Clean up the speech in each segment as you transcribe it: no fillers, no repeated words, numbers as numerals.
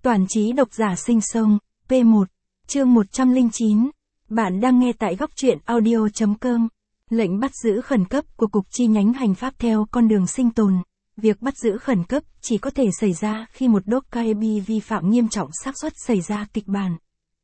Toàn trí độc giả sinh sông, P1, chương 109. Bạn đang nghe tại góc truyện audio.com. Lệnh bắt giữ khẩn cấp của Cục chi nhánh hành pháp theo con đường sinh tồn. Việc bắt giữ khẩn cấp chỉ có thể xảy ra khi một Dokaebi vi phạm nghiêm trọng xác suất xảy ra kịch bản.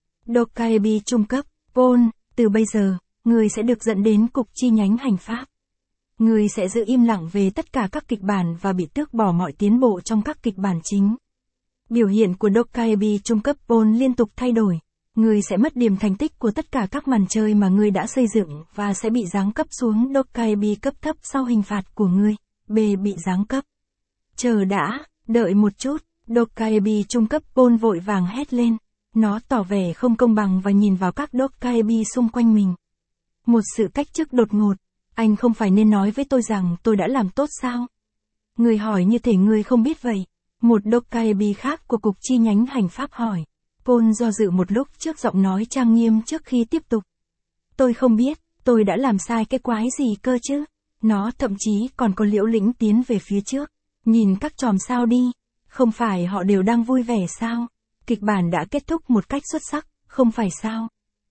Dokaebi trung cấp, Paul, từ bây giờ, người sẽ được dẫn đến Cục chi nhánh hành pháp. Người sẽ giữ im lặng về tất cả các kịch bản và bị tước bỏ mọi tiến bộ trong các kịch bản chính. Biểu hiện của Dokaebi trung cấp Paul liên tục thay đổi. Người sẽ mất điểm thành tích của tất cả các màn chơi mà người đã xây dựng và sẽ bị giáng cấp xuống Dokaebi cấp thấp sau hình phạt của người. B. Bị giáng cấp. Chờ đã, đợi một chút, Dokaebi trung cấp Paul vội vàng hét lên. Nó tỏ vẻ không công bằng và nhìn vào các Dokaebi xung quanh mình. Một sự cách chức đột ngột. Anh không phải nên nói với tôi rằng tôi đã làm tốt sao? Người hỏi như thể người không biết vậy. Một Dokaebi khác của Cục chi nhánh hành pháp hỏi. Paul do dự một lúc trước giọng nói trang nghiêm trước khi tiếp tục. Tôi không biết, tôi đã làm sai cái quái gì cơ chứ? Nó thậm chí còn có liễu lĩnh tiến về phía trước. Nhìn các chòm sao đi. Không phải họ đều đang vui vẻ sao? Kịch bản đã kết thúc một cách xuất sắc, không phải sao?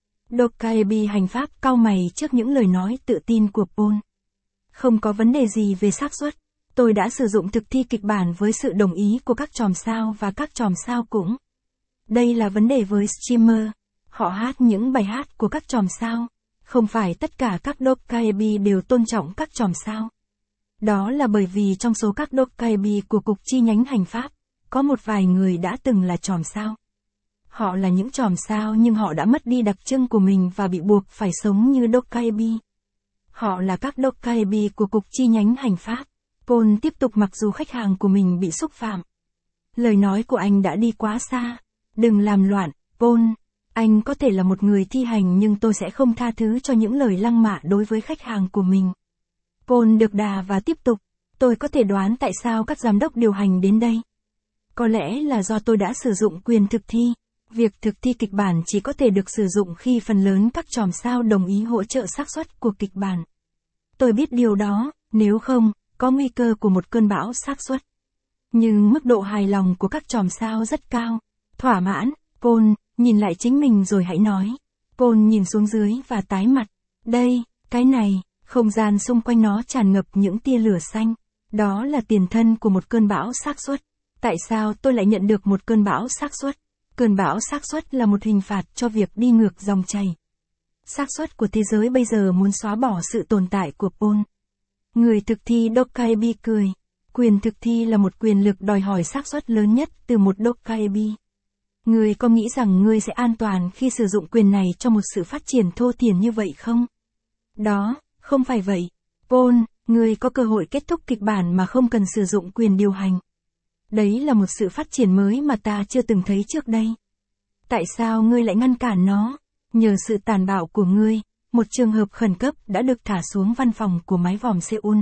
Dokaebi hành pháp cau mày trước những lời nói tự tin của Paul. Không có vấn đề gì về xác suất. Tôi đã sử dụng thực thi kịch bản với sự đồng ý của các chòm sao và các chòm sao cũng. Đây là vấn đề với streamer. Họ hát những bài hát của các chòm sao. Không phải tất cả các Dokaebi đều tôn trọng các chòm sao. Đó là bởi vì trong số các Dokaebi của Cục chi nhánh hành pháp, có một vài người đã từng là chòm sao. Họ là những chòm sao nhưng họ đã mất đi đặc trưng của mình và bị buộc phải sống như Dokaebi. Họ là các Dokaebi của Cục chi nhánh hành pháp. Paul tiếp tục mặc dù khách hàng của mình bị xúc phạm. Lời nói của anh đã đi quá xa. Đừng làm loạn, Paul. Anh có thể là một người thi hành nhưng tôi sẽ không tha thứ cho những lời lăng mạ đối với khách hàng của mình. Paul được đà và tiếp tục. Tôi có thể đoán tại sao các giám đốc điều hành đến đây. Có lẽ là do tôi đã sử dụng quyền thực thi. Việc thực thi kịch bản chỉ có thể được sử dụng khi phần lớn các chòm sao đồng ý hỗ trợ xác suất của kịch bản. Tôi biết điều đó, nếu không, có nguy cơ của một cơn bão xác suất. Nhưng mức độ hài lòng của các chòm sao rất cao. Thỏa mãn, Paul, nhìn lại chính mình rồi hãy nói. Paul nhìn xuống dưới và tái mặt. Đây, cái này, không gian xung quanh nó tràn ngập những tia lửa xanh. Đó là tiền thân của một cơn bão xác suất. Tại sao tôi lại nhận được một cơn bão xác suất? Cơn bão xác suất là một hình phạt cho việc đi ngược dòng chảy. Xác suất của thế giới bây giờ muốn xóa bỏ sự tồn tại của Paul. Người thực thi Dokaebi cười. Quyền thực thi là một quyền lực đòi hỏi xác suất lớn nhất từ một Dokaebi. Người có nghĩ rằng người sẽ an toàn khi sử dụng quyền này cho một sự phát triển thô thiển như vậy không? Đó, không phải vậy. Paul, người có cơ hội kết thúc kịch bản mà không cần sử dụng quyền điều hành. Đấy là một sự phát triển mới mà ta chưa từng thấy trước đây. Tại sao ngươi lại ngăn cản nó? Nhờ sự tàn bạo của ngươi, một trường hợp khẩn cấp đã được thả xuống văn phòng của mái vòm Seoul,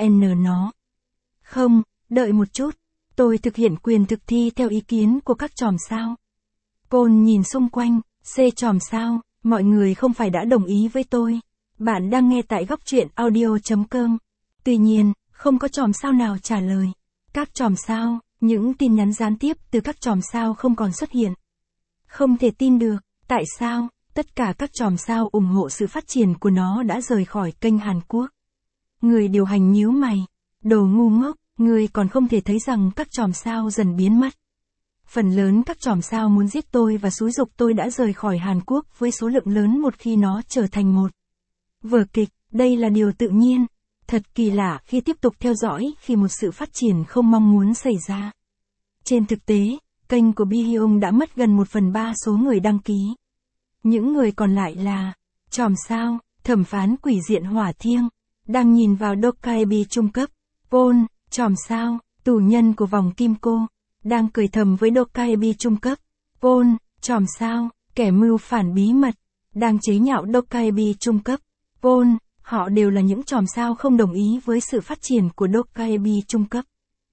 nó. Không, đợi một chút. Tôi thực hiện quyền thực thi theo ý kiến của các chòm sao. Paul nhìn xung quanh, C chòm sao, mọi người không phải đã đồng ý với tôi. Bạn đang nghe tại góc truyện audio.com. Tuy nhiên, không có chòm sao nào trả lời. Các chòm sao, những tin nhắn gián tiếp từ các chòm sao không còn xuất hiện. Không thể tin được, tại sao, tất cả các chòm sao ủng hộ sự phát triển của nó đã rời khỏi kênh Hàn Quốc. Người điều hành nhíu mày. Đồ ngu ngốc, người còn không thể thấy rằng các chòm sao dần biến mất. Phần lớn các chòm sao muốn giết tôi và xúi giục tôi đã rời khỏi Hàn Quốc với số lượng lớn một khi nó trở thành một vở kịch, đây là điều tự nhiên. Thật kỳ lạ khi tiếp tục theo dõi khi một sự phát triển không mong muốn xảy ra. Trên thực tế, kênh của Bi Hyung đã mất gần 1/3 số người đăng ký. Những người còn lại là chòm sao, thẩm phán quỷ diện hỏa thiêng, đang nhìn vào Dokaebi trung cấp. Paul, chòm sao, tù nhân của vòng kim cô, đang cười thầm với Dokaebi trung cấp. Paul, chòm sao, kẻ mưu phản bí mật, đang chế nhạo Dokaebi trung cấp. Paul, họ đều là những chòm sao không đồng ý với sự phát triển của Dokaebi trung cấp.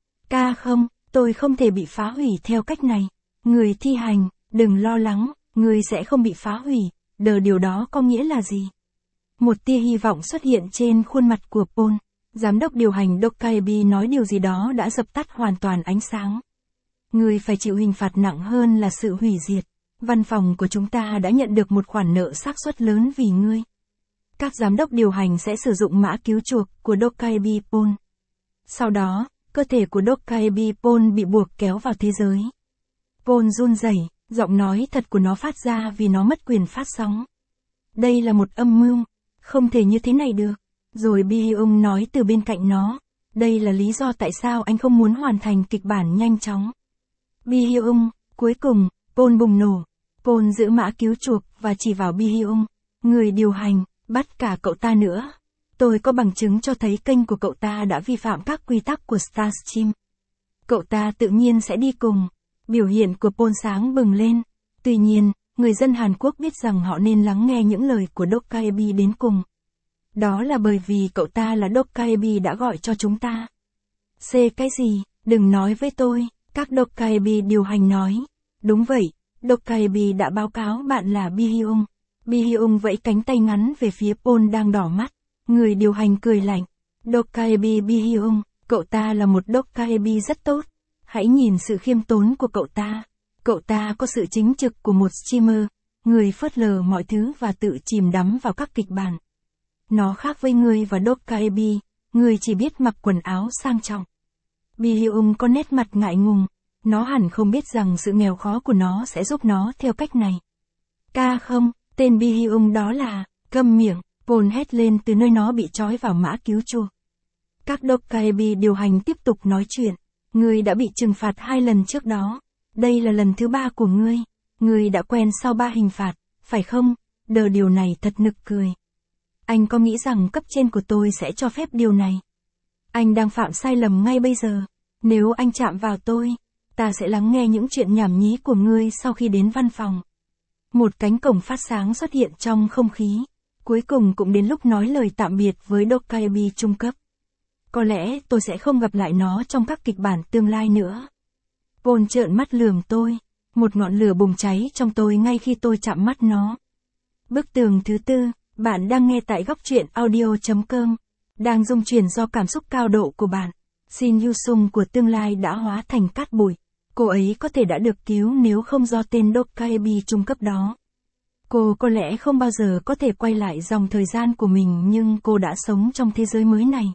Không, tôi không thể bị phá hủy theo cách này. Người thi hành, đừng lo lắng, người sẽ không bị phá hủy. Điều đó có nghĩa là gì? Một tia hy vọng xuất hiện trên khuôn mặt của Paul. Giám đốc điều hành Dokaebi nói điều gì đó đã dập tắt hoàn toàn ánh sáng. Ngươi phải chịu hình phạt nặng hơn là sự hủy diệt. Văn phòng của chúng ta đã nhận được một khoản nợ xác suất lớn vì ngươi. Các giám đốc điều hành sẽ sử dụng mã cứu chuộc của Dokkaebi Pol. Sau đó, cơ thể của Dokkaebi Pol bị buộc kéo vào thế giới. Pol run rẩy, giọng nói thật của nó phát ra vì nó mất quyền phát sóng. Đây là một âm mưu, không thể như thế này được. Rồi Bi-hyung nói từ bên cạnh nó, đây là lý do tại sao anh không muốn hoàn thành kịch bản nhanh chóng. Bi-hyung, cuối cùng, Pol bùng nổ. Pol giữ mã cứu chuộc và chỉ vào Bi-hyung, người điều hành, bắt cả cậu ta nữa. Tôi có bằng chứng cho thấy kênh của cậu ta đã vi phạm các quy tắc của Starstream. Cậu ta tự nhiên sẽ đi cùng. Biểu hiện của Pol sáng bừng lên. Tuy nhiên, người dân Hàn Quốc biết rằng họ nên lắng nghe những lời của Dokkaebi đến cùng. Đó là bởi vì cậu ta là Dokkaebi đã gọi cho chúng ta. Cái gì, đừng nói với tôi, các Dokkaebi điều hành nói. Đúng vậy, Dokkaebi đã báo cáo bạn là Bi-hyung. Bi-hyung vẫy cánh tay ngắn về phía Pol đang đỏ mắt. Người điều hành cười lạnh. Dokkaebi Bi-hyung, cậu ta là một Dokkaebi rất tốt. Hãy nhìn sự khiêm tốn của cậu ta. Cậu ta có sự chính trực của một streamer, người phớt lờ mọi thứ và tự chìm đắm vào các kịch bản. Nó khác với ngươi và Dokkaebi, ngươi chỉ biết mặc quần áo sang trọng. Bi-hyung có nét mặt ngại ngùng, nó hẳn không biết rằng sự nghèo khó của nó sẽ giúp nó theo cách này. Không, tên Bi-hyung đó là, câm miệng, Pol hét lên từ nơi nó bị trói vào mã cứu chuộc. Các Dokkaebi điều hành tiếp tục nói chuyện, ngươi đã bị trừng phạt 2 lần trước đó, đây là lần thứ 3 của ngươi. Ngươi đã quen sau 3 hình phạt, phải không? Điều này thật nực cười. Anh có nghĩ rằng cấp trên của tôi sẽ cho phép điều này? Anh đang phạm sai lầm ngay bây giờ. Nếu anh chạm vào tôi, ta sẽ lắng nghe những chuyện nhảm nhí của ngươi sau khi đến văn phòng. Một cánh cổng phát sáng xuất hiện trong không khí. Cuối cùng cũng đến lúc nói lời tạm biệt với Dokkaebi trung cấp. Có lẽ tôi sẽ không gặp lại nó trong các kịch bản tương lai nữa. Pol trợn mắt lườm tôi. Một ngọn lửa bùng cháy trong tôi ngay khi tôi chạm mắt nó. Bức tường thứ 4, bạn đang nghe tại góc truyện audio.com. Đang rung chuyển do cảm xúc cao độ của bạn. Shin Yu-sung của tương lai đã hóa thành cát bụi. Cô ấy có thể đã được cứu nếu không do tên Dokkaebi trung cấp đó. Cô có lẽ không bao giờ có thể quay lại dòng thời gian của mình nhưng cô đã sống trong thế giới mới này.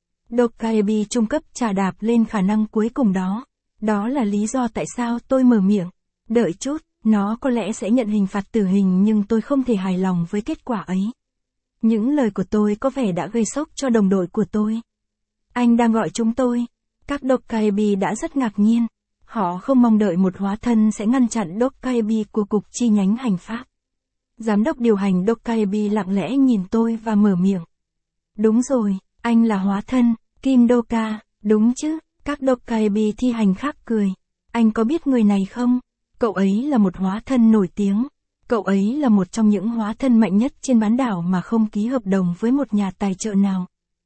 Dokkaebi trung cấp chà đạp lên khả năng cuối cùng đó. Đó là lý do tại sao tôi mở miệng. Đợi chút, nó có lẽ sẽ nhận hình phạt tử hình nhưng tôi không thể hài lòng với kết quả ấy. Những lời của tôi có vẻ đã gây sốc cho đồng đội của tôi. Anh đang gọi chúng tôi. Các Dokkaebi đã rất ngạc nhiên. Họ không mong đợi một hóa thân sẽ ngăn chặn Dokkaebi của cục chi nhánh hành pháp. Giám đốc điều hành Dokkaebi lặng lẽ nhìn tôi và mở miệng. Đúng rồi, anh là hóa thân, Kim Doka, đúng chứ? Các Dokkaebi thi hành khác cười. Anh có biết người này không? Cậu ấy là một hóa thân nổi tiếng. Cậu ấy là một trong những hóa thân mạnh nhất trên bán đảo mà không ký hợp đồng với một nhà tài trợ nào.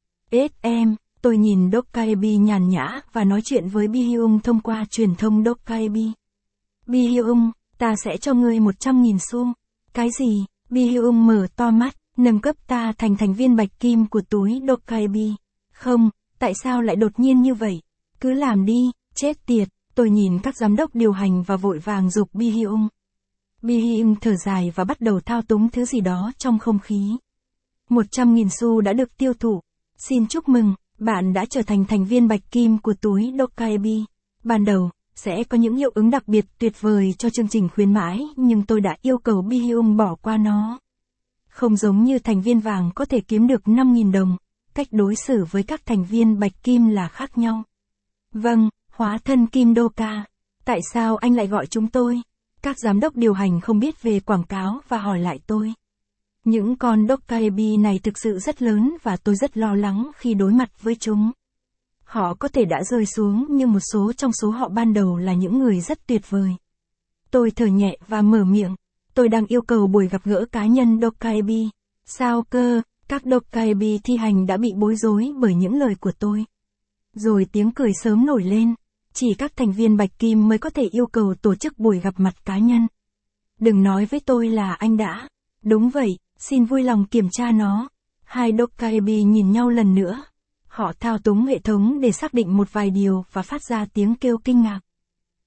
Tôi nhìn Dokkaebi nhàn nhã và nói chuyện với Bi-hyung thông qua truyền thông Dokkaebi. Bi-hyung, ta sẽ cho ngươi 100.000 xu. Cái gì? Bi-hyung mở to mắt, nâng cấp ta thành thành viên bạch kim của túi Dokkaebi. Không, tại sao lại đột nhiên như vậy? Cứ làm đi, chết tiệt. Tôi nhìn các giám đốc điều hành và vội vàng giục Bi-hyung. Bi-hyung thở dài và bắt đầu thao túng thứ gì đó trong không khí. 100.000 xu đã được tiêu thụ. Xin chúc mừng, bạn đã trở thành thành viên bạch kim của túi Dokkaebi. Ban đầu, sẽ có những hiệu ứng đặc biệt tuyệt vời cho chương trình khuyến mãi nhưng tôi đã yêu cầu Bi-hyung bỏ qua nó. Không giống như thành viên vàng có thể kiếm được 5.000 đồng, cách đối xử với các thành viên bạch kim là khác nhau. Vâng, hóa thân Kim Doka. Tại sao anh lại gọi chúng tôi? Các giám đốc điều hành không biết về quảng cáo và hỏi lại tôi. Những con Dokkaebi này thực sự rất lớn và tôi rất lo lắng khi đối mặt với chúng. Họ có thể đã rơi xuống nhưng một số trong số họ ban đầu là những người rất tuyệt vời. Tôi thở nhẹ và mở miệng. Tôi đang yêu cầu buổi gặp gỡ cá nhân Dokkaebi. Sao cơ? Các Dokkaebi thi hành đã bị bối rối bởi những lời của tôi. Rồi tiếng cười sớm nổi lên. Chỉ các thành viên bạch kim mới có thể yêu cầu tổ chức buổi gặp mặt cá nhân. Đừng nói với tôi là anh đã. Đúng vậy, xin vui lòng kiểm tra nó. Hai Dokkaebi nhìn nhau lần nữa. Họ thao túng hệ thống để xác định một vài điều và phát ra tiếng kêu kinh ngạc.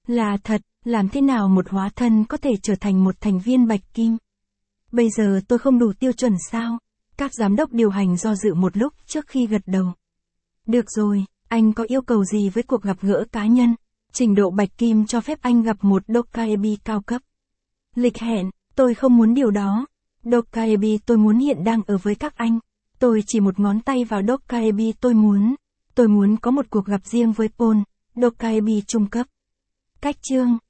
Là thật, làm thế nào một hóa thân có thể trở thành một thành viên bạch kim? Bây giờ tôi không đủ tiêu chuẩn sao? Các giám đốc điều hành do dự một lúc trước khi gật đầu. Được rồi, anh có yêu cầu gì với cuộc gặp gỡ cá nhân? Trình độ bạch kim cho phép anh gặp một Dokaebi cao cấp. Lịch hẹn, tôi không muốn điều đó. Dokaebi tôi muốn hiện đang ở với các anh. Tôi chỉ một ngón tay vào Dokaebi tôi muốn có một cuộc gặp riêng với Paul, Dokaebi trung cấp. Cách chương